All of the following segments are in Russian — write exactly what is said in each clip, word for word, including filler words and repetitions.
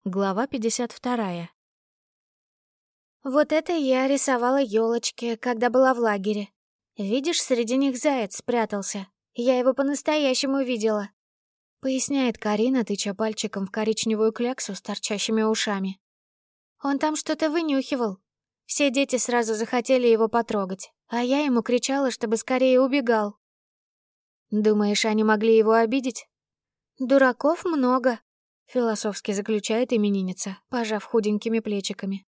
Глава пятьдесят вторая. Вот это я рисовала елочки, когда была в лагере. Видишь, среди них заяц спрятался. Я его по-настоящему видела. Поясняет Карина, тыча пальчиком в коричневую кляксу с торчащими ушами. Он там что-то вынюхивал. Все дети сразу захотели его потрогать, а я ему кричала, чтобы скорее убегал. Думаешь, они могли его обидеть? Дураков много. Философски заключает именинница, пожав худенькими плечиками.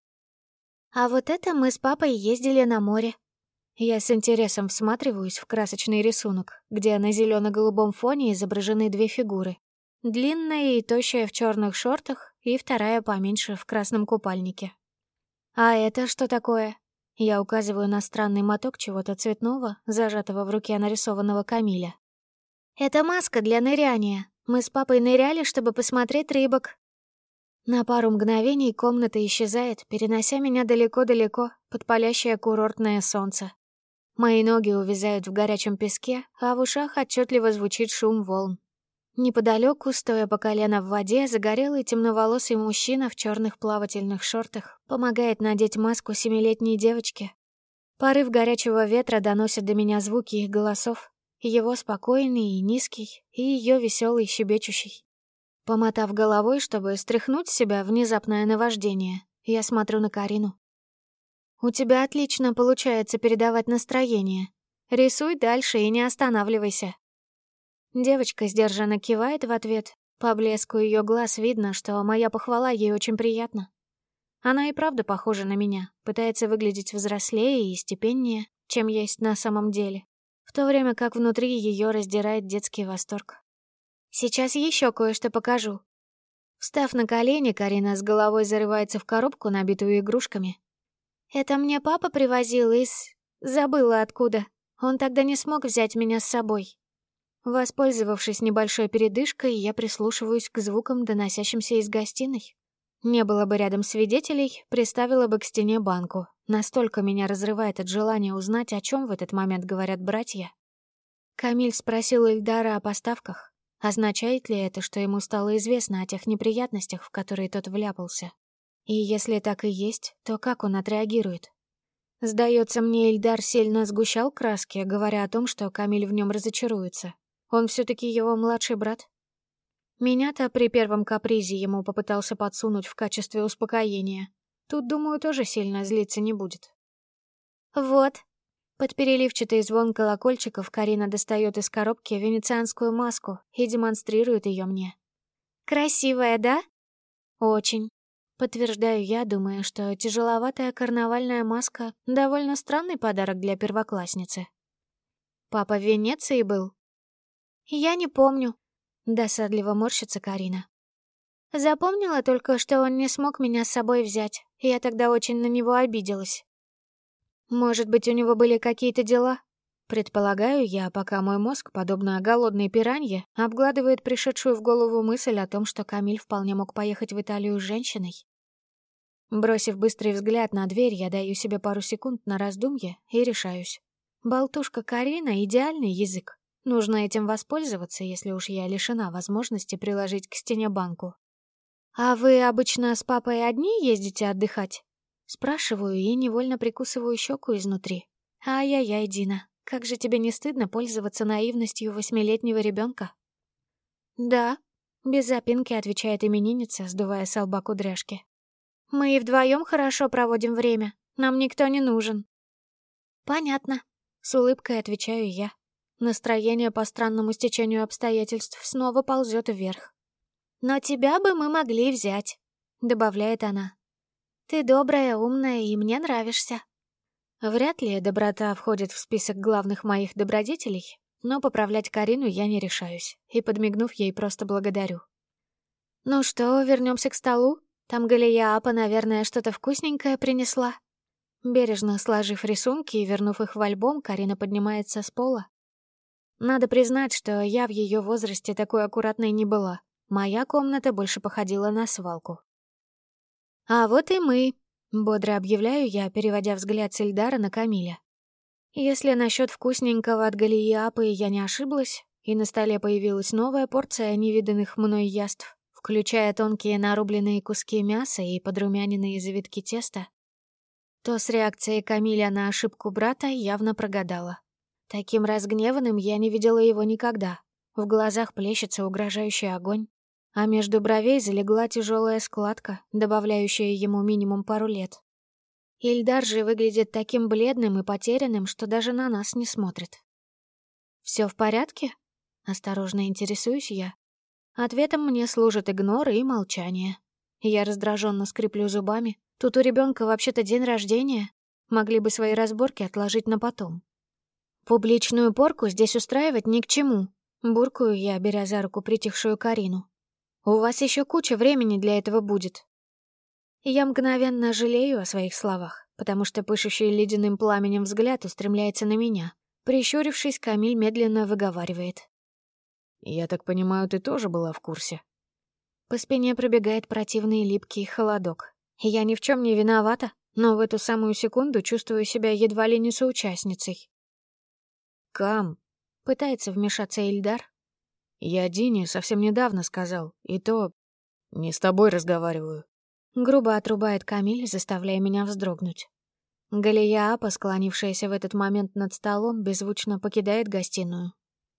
А вот это мы с папой ездили на море. Я с интересом всматриваюсь в красочный рисунок, где на зелено-голубом фоне изображены две фигуры. Длинная и тощая в черных шортах, и вторая поменьше в красном купальнике. А это что такое? Я указываю на странный моток чего-то цветного, зажатого в руке нарисованного Камиля. Это маска для ныряния. Мы с папой ныряли, чтобы посмотреть рыбок. На пару мгновений комната исчезает, перенося меня далеко-далеко под палящее курортное солнце. Мои ноги увязают в горячем песке, а в ушах отчетливо звучит шум волн. Неподалеку, стоя по колено в воде, загорелый темноволосый мужчина в черных плавательных шортах помогает надеть маску семилетней девочке. Порыв горячего ветра доносит до меня звуки их голосов. Его спокойный и низкий, и ее веселый щебечущий. Помотав головой, чтобы стряхнуть с себя внезапное наваждение, я смотрю на Карину. «У тебя отлично получается передавать настроение. Рисуй дальше и не останавливайся». Девочка сдержанно кивает в ответ. По блеску ее глаз видно, что моя похвала ей очень приятна. Она и правда похожа на меня, пытается выглядеть взрослее и степеннее, чем есть на самом деле, в то время как внутри ее раздирает детский восторг. Сейчас еще кое-что покажу. Встав на колени, Карина с головой зарывается в коробку, набитую игрушками. Это мне папа привозил из... Забыла откуда. Он тогда не смог взять меня с собой. Воспользовавшись небольшой передышкой, я прислушиваюсь к звукам, доносящимся из гостиной. Не было бы рядом свидетелей, приставила бы к стене банку. Настолько меня разрывает от желания узнать, о чем в этот момент говорят братья. Камиль спросил Ильдара о поставках. Означает ли это, что ему стало известно о тех неприятностях, в которые тот вляпался? И если так и есть, то как он отреагирует? Сдается мне, Ильдар сильно сгущал краски, говоря о том, что Камиль в нем разочаруется. Он все-таки его младший брат. Меня-то при первом капризе ему попытался подсунуть в качестве успокоения. Тут, думаю, тоже сильно злиться не будет. Вот. Под переливчатый звон колокольчиков Карина достает из коробки венецианскую маску и демонстрирует ее мне. «Красивая, да?» «Очень», — подтверждаю я, думая, что тяжеловатая карнавальная маска — довольно странный подарок для первоклассницы. «Папа в Венеции был?» «Я не помню», — досадливо морщится Карина. «Запомнила только, что он не смог меня с собой взять, и я тогда очень на него обиделась». «Может быть, у него были какие-то дела?» Предполагаю я, пока мой мозг, подобно голодной пиранье, обгладывает пришедшую в голову мысль о том, что Камиль вполне мог поехать в Италию с женщиной. Бросив быстрый взгляд на дверь, я даю себе пару секунд на раздумье и решаюсь. Болтушка Карина — идеальный язык. Нужно этим воспользоваться, если уж я лишена возможности приложить к стене банку. «А вы обычно с папой одни ездите отдыхать?» Спрашиваю и невольно прикусываю щеку изнутри. «Ай-яй-яй, Дина, как же тебе не стыдно пользоваться наивностью восьмилетнего ребенка?» «Да», — без запинки отвечает именинница, сдувая с лба кудряшки. «Мы и вдвоем хорошо проводим время, нам никто не нужен». «Понятно», — с улыбкой отвечаю я. Настроение по странному стечению обстоятельств снова ползет вверх. «Но тебя бы мы могли взять», — добавляет она. «Ты добрая, умная и мне нравишься». Вряд ли доброта входит в список главных моих добродетелей, но поправлять Карину я не решаюсь, и, подмигнув ей, просто благодарю. «Ну что, вернемся к столу? Там Галия-апа, наверное, что-то вкусненькое принесла». Бережно сложив рисунки и вернув их в альбом, Карина поднимается с пола. Надо признать, что я в ее возрасте такой аккуратной не была. Моя комната больше походила на свалку. «А вот и мы», — бодро объявляю я, переводя взгляд с Ильдара на Камиля. Если насчет вкусненького от Галии-апы я не ошиблась, и на столе появилась новая порция невиданных мной яств, в включая тонкие нарубленные куски мяса и подрумяненные завитки теста, то с реакцией Камиля на ошибку брата явно прогадала. Таким разгневанным я не видела его никогда. В глазах плещется угрожающий огонь, а между бровей залегла тяжелая складка, добавляющая ему минимум пару лет. Ильдар же выглядит таким бледным и потерянным, что даже на нас не смотрит. «Все в порядке?» — осторожно интересуюсь я. Ответом мне служат игнор и молчание. Я раздраженно скреплю зубами. Тут у ребенка вообще-то день рождения. Могли бы свои разборки отложить на потом. Публичную порку здесь устраивать ни к чему. Буркую я, беря за руку притихшую Карину. У вас еще куча времени для этого будет. Я мгновенно жалею о своих словах, потому что пышущий ледяным пламенем взгляд устремляется на меня. Прищурившись, Камиль медленно выговаривает. «Я так понимаю, ты тоже была в курсе?» По спине пробегает противный липкий холодок. Я ни в чем не виновата, но в эту самую секунду чувствую себя едва ли не соучастницей. «Кам», — пытается вмешаться Ильдар. «Я Дине совсем недавно сказал, и то не с тобой разговариваю». Грубо отрубает Камиль, заставляя меня вздрогнуть. Галия Апа, склонившаяся в этот момент над столом, беззвучно покидает гостиную.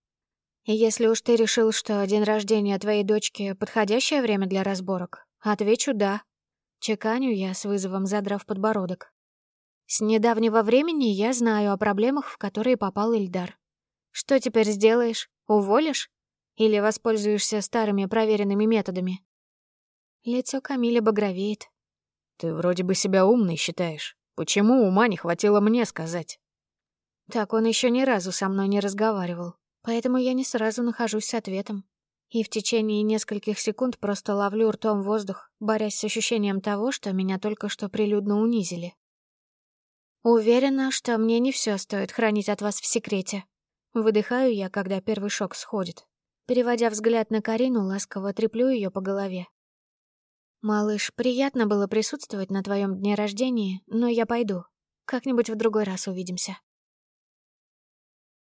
«Если уж ты решил, что день рождения твоей дочки — подходящее время для разборок, отвечу «да». Чеканю я, с вызовом задрав подбородок. С недавнего времени я знаю о проблемах, в которые попал Ильдар. Что теперь сделаешь? Уволишь? Или воспользуешься старыми проверенными методами?» Лицо Камиля багровеет. «Ты вроде бы себя умной считаешь. Почему ума не хватило мне сказать?» Так он еще ни разу со мной не разговаривал, поэтому я не сразу нахожусь с ответом. И в течение нескольких секунд просто ловлю ртом воздух, борясь с ощущением того, что меня только что прилюдно унизили. Уверена, что мне не все стоит хранить от вас в секрете. Выдыхаю я, когда первый шок сходит. Переводя взгляд на Карину, ласково треплю ее по голове. «Малыш, приятно было присутствовать на твоем дне рождения, но я пойду. Как-нибудь в другой раз увидимся».